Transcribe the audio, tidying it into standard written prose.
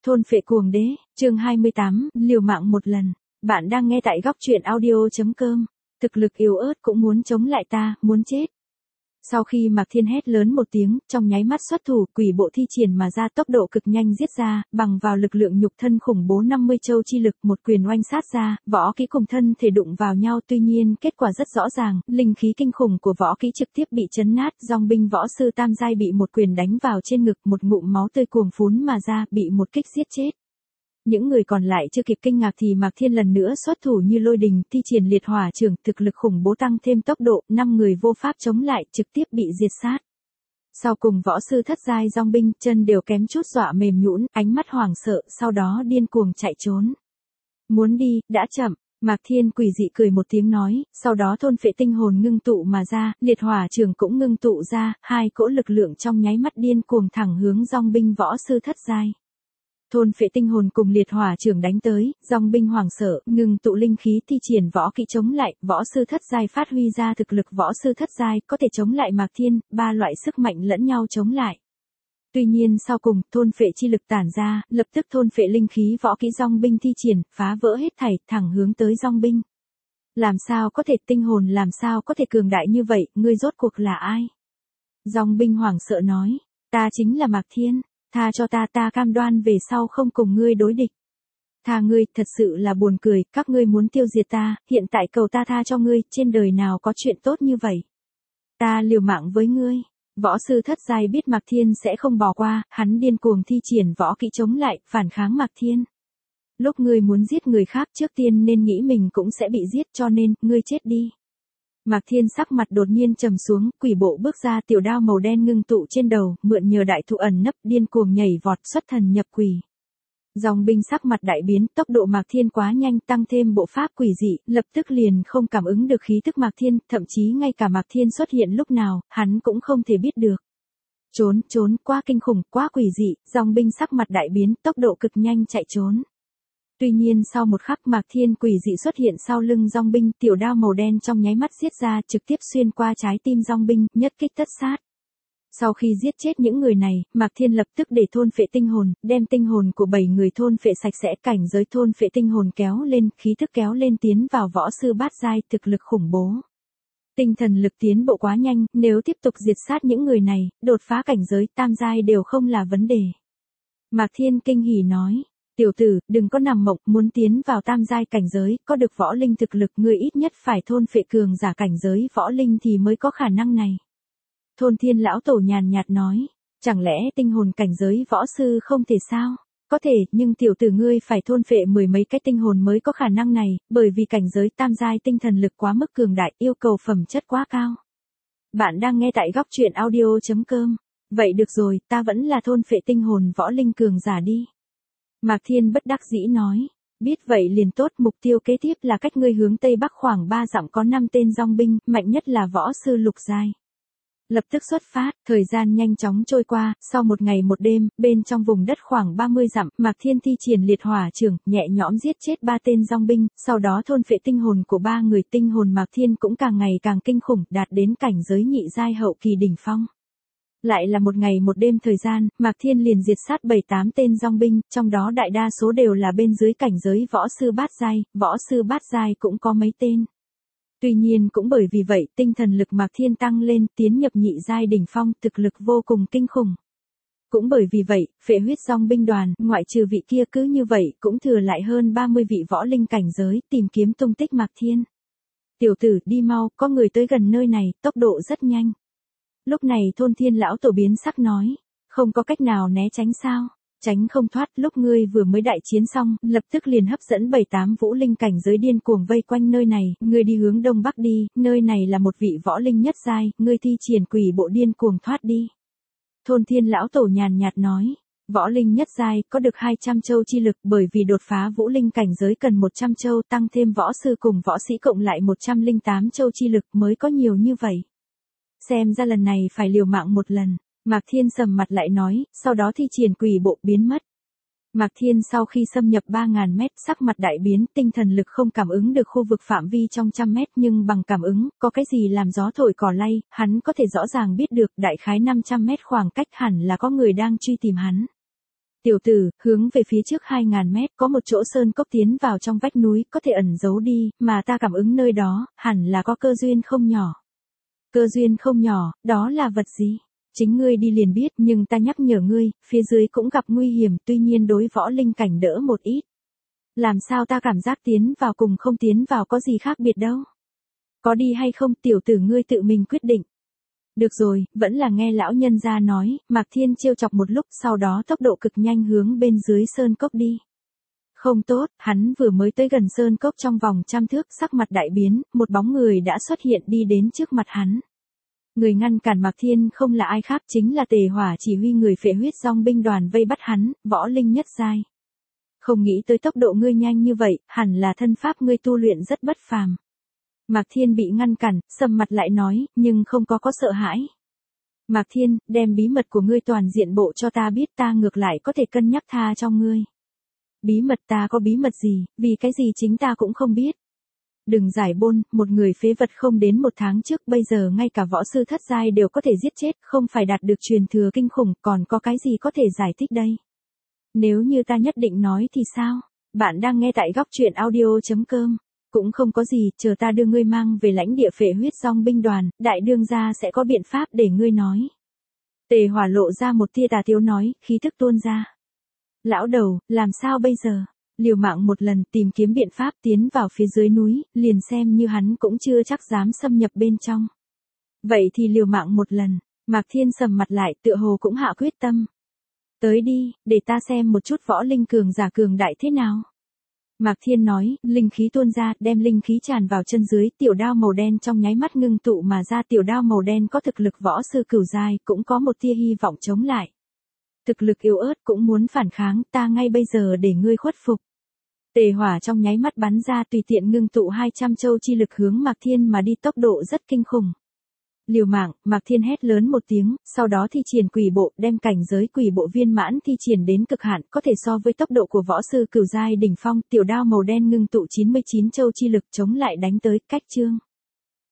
Thôn phệ cuồng đế, chương 28, liều mạng một lần. Bạn đang nghe tại góc truyện audio.com. Thực lực yếu ớt cũng muốn chống lại ta, muốn chết. Sau khi Mạc Thiên hét lớn một tiếng, trong nháy mắt xuất thủ, quỷ bộ thi triển mà ra tốc độ cực nhanh giết ra, bằng vào lực lượng nhục thân khủng bố 50 châu chi lực, một quyền oanh sát ra, võ kỹ cùng thân thể đụng vào nhau, tuy nhiên kết quả rất rõ ràng, linh khí kinh khủng của võ kỹ trực tiếp bị chấn nát, dòng binh võ sư tam giai bị một quyền đánh vào trên ngực, một ngụm máu tươi cuồng phún mà ra, bị một kích giết chết. Những người còn lại chưa kịp kinh ngạc thì Mạc Thiên lần nữa xuất thủ như lôi đình, thi triển liệt hỏa chưởng, thực lực khủng bố tăng thêm tốc độ, 5 người vô pháp chống lại, trực tiếp bị diệt sát. Sau cùng võ sư thất giai dòng binh, chân đều kém chút dọa mềm nhũn, ánh mắt hoảng sợ, sau đó điên cuồng chạy trốn. Muốn đi, đã chậm. Mạc Thiên quỷ dị cười một tiếng nói, sau đó thôn phệ tinh hồn ngưng tụ mà ra, liệt hỏa chưởng cũng ngưng tụ ra, hai cỗ lực lượng trong nháy mắt điên cuồng thẳng hướng dòng binh võ sư thất giai. Thôn phệ tinh hồn cùng liệt hỏa chưởng đánh tới, dòng binh hoảng sợ, ngừng tụ linh khí thi triển võ kỹ chống lại, võ sư thất giai phát huy ra thực lực võ sư thất giai có thể chống lại Mạc Thiên, ba loại sức mạnh lẫn nhau chống lại. Tuy nhiên sau cùng, thôn phệ chi lực tản ra, lập tức thôn phệ linh khí võ kỹ dòng binh thi triển, phá vỡ hết thảy, thẳng hướng tới dòng binh. Làm sao có thể tinh hồn làm sao có thể cường đại như vậy, ngươi rốt cuộc là ai? Dòng binh hoảng sợ nói, ta chính là Mạc Thiên. Tha cho ta, ta cam đoan về sau không cùng ngươi đối địch. Tha ngươi, thật sự là buồn cười, các ngươi muốn tiêu diệt ta, hiện tại cầu ta tha cho ngươi, trên đời nào có chuyện tốt như vậy. Ta liều mạng với ngươi. Võ sư thất giai biết Mạc Thiên sẽ không bỏ qua, hắn điên cuồng thi triển võ kỹ chống lại, phản kháng Mạc Thiên. Lúc ngươi muốn giết người khác trước tiên nên nghĩ mình cũng sẽ bị giết cho nên, ngươi chết đi. Mạc Thiên sắc mặt đột nhiên trầm xuống, quỷ bộ bước ra tiểu đao màu đen ngưng tụ trên đầu, mượn nhờ đại thụ ẩn nấp điên cuồng nhảy vọt xuất thần nhập quỷ. Dòng binh sắc mặt đại biến, tốc độ Mạc Thiên quá nhanh tăng thêm bộ pháp quỷ dị, lập tức liền không cảm ứng được khí tức Mạc Thiên, thậm chí ngay cả Mạc Thiên xuất hiện lúc nào, hắn cũng không thể biết được. Trốn, quá kinh khủng, quá quỷ dị, dòng binh sắc mặt đại biến, tốc độ cực nhanh chạy trốn. Tuy nhiên sau một khắc Mạc Thiên quỷ dị xuất hiện sau lưng dòng binh, tiểu đao màu đen trong nháy mắt giết ra trực tiếp xuyên qua trái tim dòng binh, nhất kích tất sát. Sau khi giết chết những người này, Mạc Thiên lập tức để thôn phệ tinh hồn, đem tinh hồn của 7 người thôn phệ sạch sẽ, cảnh giới thôn phệ tinh hồn kéo lên, khí thức kéo lên tiến vào võ sư bát giai, thực lực khủng bố. Tinh thần lực tiến bộ quá nhanh, nếu tiếp tục diệt sát những người này, đột phá cảnh giới tam giai đều không là vấn đề. Mạc Thiên kinh hỉ nói. Tiểu tử, đừng có nằm mộng, muốn tiến vào tam giai cảnh giới, có được võ linh thực lực, ngươi ít nhất phải thôn phệ cường giả cảnh giới võ linh thì mới có khả năng này. Thôn Thiên lão tổ nhàn nhạt nói, chẳng lẽ tinh hồn cảnh giới võ sư không thể sao? Có thể, nhưng tiểu tử ngươi phải thôn phệ 10 mấy cái tinh hồn mới có khả năng này, bởi vì cảnh giới tam giai tinh thần lực quá mức cường đại, yêu cầu phẩm chất quá cao. Bạn đang nghe tại góc truyện audio.com. Vậy được rồi, ta vẫn là thôn phệ tinh hồn võ linh cường giả đi. Mạc Thiên bất đắc dĩ nói, biết vậy liền tốt, mục tiêu kế tiếp là cách ngươi hướng tây bắc khoảng 3 dặm có 5 tên dòng binh, mạnh nhất là võ sư lục giai. Lập tức xuất phát, thời gian nhanh chóng trôi qua, sau một ngày một đêm, bên trong vùng đất khoảng 30 dặm, Mạc Thiên thi triển liệt hỏa chưởng, nhẹ nhõm giết chết 3 tên dòng binh, sau đó thôn phệ tinh hồn của 3 người, tinh hồn Mạc Thiên cũng càng ngày càng kinh khủng, đạt đến cảnh giới nhị giai hậu kỳ đỉnh phong. Lại là một ngày một đêm thời gian, Mạc Thiên liền diệt sát 7-8 tên dòng binh, trong đó đại đa số đều là bên dưới cảnh giới võ sư bát giai cũng có mấy tên. Tuy nhiên cũng bởi vì vậy, tinh thần lực Mạc Thiên tăng lên, tiến nhập nhị giai đỉnh phong, thực lực vô cùng kinh khủng. Cũng bởi vì vậy, phệ huyết dòng binh đoàn, ngoại trừ vị kia cứ như vậy, cũng thừa lại hơn 30 vị võ linh cảnh giới, tìm kiếm tung tích Mạc Thiên. Tiểu tử, đi mau, có người tới gần nơi này, tốc độ rất nhanh. Lúc này Thôn Thiên lão tổ biến sắc nói, không có cách nào né tránh sao, tránh không thoát, lúc ngươi vừa mới đại chiến xong, lập tức liền hấp dẫn 7-8 vũ linh cảnh giới điên cuồng vây quanh nơi này, ngươi đi hướng đông bắc đi, nơi này là một vị võ linh nhất giai, ngươi thi triển quỷ bộ điên cuồng thoát đi. Thôn Thiên lão tổ nhàn nhạt nói, võ linh nhất giai có được 200 châu chi lực, bởi vì đột phá vũ linh cảnh giới cần 100 châu, tăng thêm võ sư cùng võ sĩ cộng lại 108 châu chi lực mới có nhiều như vậy. Xem ra lần này phải liều mạng một lần. Mạc Thiên sầm mặt lại nói, sau đó thi triển quỷ bộ biến mất. Mạc Thiên sau khi xâm nhập 3.000 mét, sắc mặt đại biến, tinh thần lực không cảm ứng được khu vực phạm vi trong trăm mét, nhưng bằng cảm ứng, có cái gì làm gió thổi cỏ lay, hắn có thể rõ ràng biết được đại khái 500 mét khoảng cách hẳn là có người đang truy tìm hắn. Tiểu tử, hướng về phía trước 2.000 mét có một chỗ sơn cốc tiến vào trong vách núi, có thể ẩn giấu đi, mà ta cảm ứng nơi đó, hẳn là có cơ duyên không nhỏ. Cơ duyên không nhỏ, đó là vật gì? Chính ngươi đi liền biết, nhưng ta nhắc nhở ngươi, phía dưới cũng gặp nguy hiểm, tuy nhiên đối võ linh cảnh đỡ một ít. Làm sao ta cảm giác tiến vào cùng không tiến vào có gì khác biệt đâu. Có đi hay không, tiểu tử ngươi tự mình quyết định. Được rồi, vẫn là nghe lão nhân gia nói, Mạc Thiên trêu chọc một lúc, sau đó tốc độ cực nhanh hướng bên dưới sơn cốc đi. Không tốt, hắn vừa mới tới gần sơn cốc trong vòng 100 thước, sắc mặt đại biến, một bóng người đã xuất hiện đi đến trước mặt hắn. Người ngăn cản Mạc Thiên không là ai khác, chính là Tề Hỏa chỉ huy người Phệ Huyết Dòng binh đoàn vây bắt hắn, võ linh nhất giai. Không nghĩ tới tốc độ ngươi nhanh như vậy, hẳn là thân pháp ngươi tu luyện rất bất phàm. Mạc Thiên bị ngăn cản, sầm mặt lại nói, nhưng không có sợ hãi. Mạc Thiên, đem bí mật của ngươi toàn diện bộ cho ta biết, ta ngược lại có thể cân nhắc tha cho ngươi. Bí mật, ta có bí mật gì, vì cái gì chính ta cũng không biết. Đừng giải bôn, một người phế vật không đến 1 tháng trước, bây giờ ngay cả võ sư thất giai đều có thể giết chết, không phải đạt được truyền thừa kinh khủng, còn có cái gì có thể giải thích đây. Nếu như ta nhất định nói thì sao? Bạn đang nghe tại góc truyện audio.com. Cũng không có gì, chờ ta đưa ngươi mang về lãnh địa Phệ Huyết Dòng binh đoàn, đại đương gia sẽ có biện pháp để ngươi nói. Tề Hỏa lộ ra một tia tà tiếu nói, khí thức tuôn ra. Lão đầu, làm sao bây giờ? Liều mạng một lần, tìm kiếm biện pháp tiến vào phía dưới núi, liền xem như hắn cũng chưa chắc dám xâm nhập bên trong. Vậy thì liều mạng một lần, Mạc Thiên sầm mặt lại, tựa hồ cũng hạ quyết tâm. Tới đi, để ta xem một chút võ linh cường giả cường đại thế nào. Mạc Thiên nói, linh khí tuôn ra, đem linh khí tràn vào chân dưới, tiểu đao màu đen trong nháy mắt ngưng tụ mà ra, tiểu đao màu đen có thực lực võ sư cửu giai, cũng có một tia hy vọng chống lại. Thực lực yếu ớt cũng muốn phản kháng, ta ngay bây giờ để ngươi khuất phục. Tề Hỏa trong nháy mắt bắn ra, tùy tiện ngưng tụ 200 châu chi lực hướng Mạc Thiên mà đi, tốc độ rất kinh khủng. Liều mạng, Mạc Thiên hét lớn một tiếng, sau đó thi triển quỷ bộ, đem cảnh giới quỷ bộ viên mãn thi triển đến cực hạn, có thể so với tốc độ của võ sư cửu giai đỉnh phong, tiểu đao màu đen ngưng tụ 99 châu chi lực chống lại đánh tới, cách chương.